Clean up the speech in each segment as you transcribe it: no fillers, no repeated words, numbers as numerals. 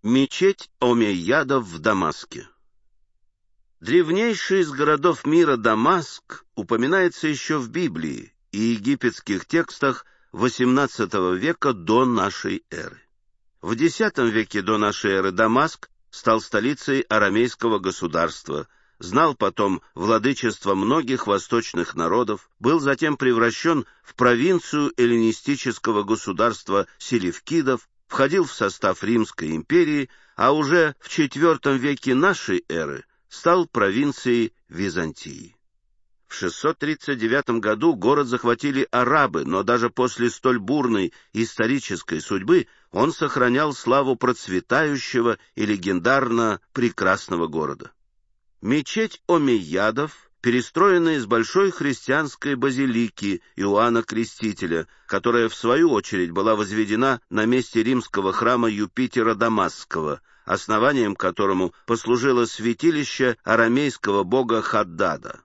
Мечеть омейядов в Дамаске. Древнейший из городов мира Дамаск упоминается еще в Библии и египетских текстах XVIII века до нашей эры. В X веке до нашей эры Дамаск стал столицей арамейского государства, знал потом владычество многих восточных народов, был затем превращен в провинцию эллинистического государства селевкидов, входил в состав Римской империи, а уже в IV веке нашей эры стал провинцией Византии. В 639 году город захватили арабы, но даже после столь бурной исторической судьбы он сохранял славу процветающего и легендарно прекрасного города. Мечеть омейядов, перестроенная из большой христианской базилики Иоанна Крестителя, которая в свою очередь была возведена на месте римского храма Юпитера Дамасского, основанием которому послужило святилище арамейского бога Хаддада.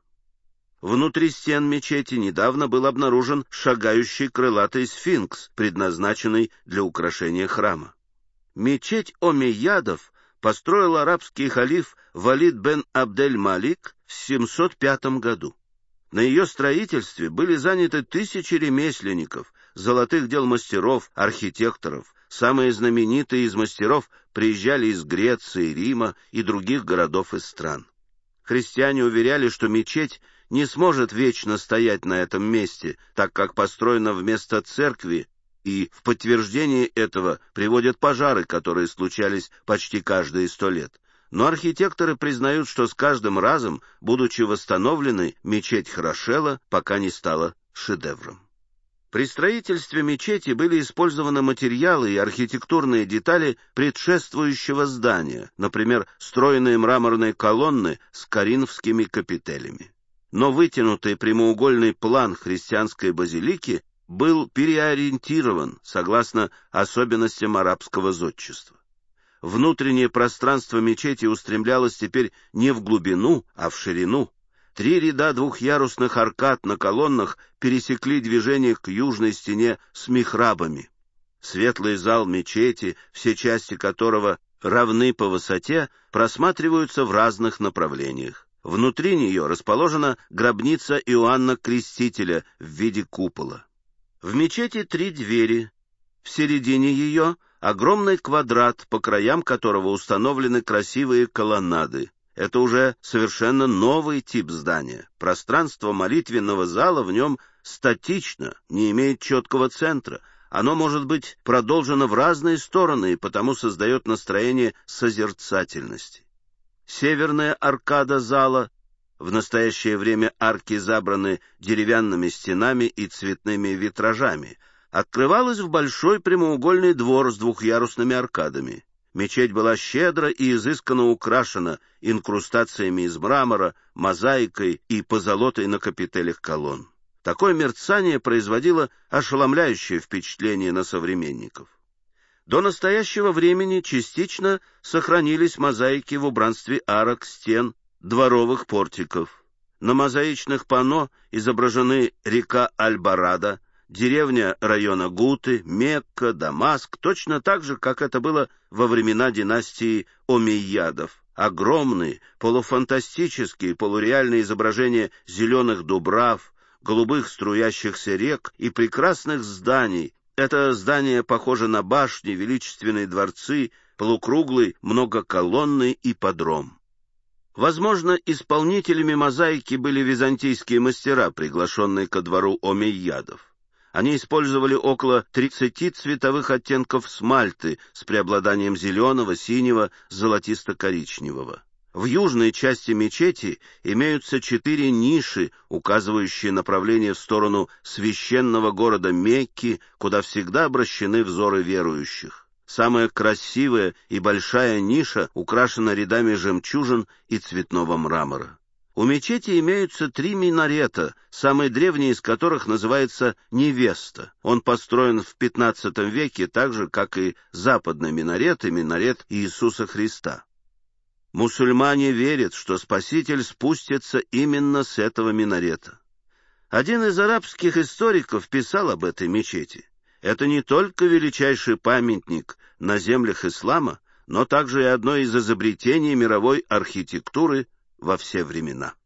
Внутри стен мечети недавно был обнаружен шагающий крылатый сфинкс, предназначенный для украшения храма. Мечеть омейядов построил арабский халиф Валид бен Абдель-Малик в 705 году. На ее строительстве были заняты тысячи ремесленников, золотых дел мастеров, архитекторов. Самые знаменитые из мастеров приезжали из Греции, Рима и других городов и стран. Христиане уверяли, что мечеть не сможет вечно стоять на этом месте, так как построена вместо церкви, и в подтверждение этого приводят пожары, которые случались почти каждые 100 лет. Но архитекторы признают, что с каждым разом, будучи восстановленной, мечеть хорошела, пока не стала шедевром. При строительстве мечети были использованы материалы и архитектурные детали предшествующего здания, например, стройные мраморные колонны с коринфскими капителями. Но вытянутый прямоугольный план христианской базилики был переориентирован согласно особенностям арабского зодчества. Внутреннее пространство мечети устремлялось теперь не в глубину, а в ширину. 3 ряда двухъярусных аркад на колоннах пересекли движение к южной стене с михрабами. Светлый зал мечети, все части которого равны по высоте, просматриваются в разных направлениях. Внутри нее расположена гробница Иоанна Крестителя в виде купола. В мечети 3 двери. В середине ее огромный квадрат, по краям которого установлены красивые колоннады. Это уже совершенно новый тип здания. Пространство молитвенного зала в нем статично, не имеет четкого центра. Оно может быть продолжено в разные стороны и потому создает настроение созерцательности. Северная аркада зала, в настоящее время арки забраны деревянными стенами и цветными витражами, открывалась в большой прямоугольный двор с двухъярусными аркадами. Мечеть была щедро и изысканно украшена инкрустациями из мрамора, мозаикой и позолотой на капителях колонн. Такое мерцание производило ошеломляющее впечатление на современников. До настоящего времени частично сохранились мозаики в убранстве арок, стен, дворовых портиков. На мозаичных панно изображены река Аль-Барада, деревня района Гуты, Мекка, Дамаск, точно так же, как это было во времена династии омейядов. Огромные, полуфантастические, полуреальные изображения зеленых дубрав, голубых струящихся рек и прекрасных зданий. Это здание похоже на башни, величественные дворцы, полукруглый многоколонный ипподром. Возможно, исполнителями мозаики были византийские мастера, приглашенные ко двору омейядов. Они использовали около 30 цветовых оттенков смальты с преобладанием зеленого, синего, золотисто-коричневого. В южной части мечети имеются 4 ниши, указывающие направление в сторону священного города Мекки, куда всегда обращены взоры верующих. Самая красивая и большая ниша украшена рядами жемчужин и цветного мрамора. У мечети имеются 3 минарета, самый древний из которых называется «Невеста». Он построен в XV веке, так же, как и западный минарет и минарет Иисуса Христа. Мусульмане верят, что Спаситель спустится именно с этого минарета. Один из арабских историков писал об этой мечети. Это не только величайший памятник на землях ислама, но также и одно из изобретений мировой архитектуры во все времена.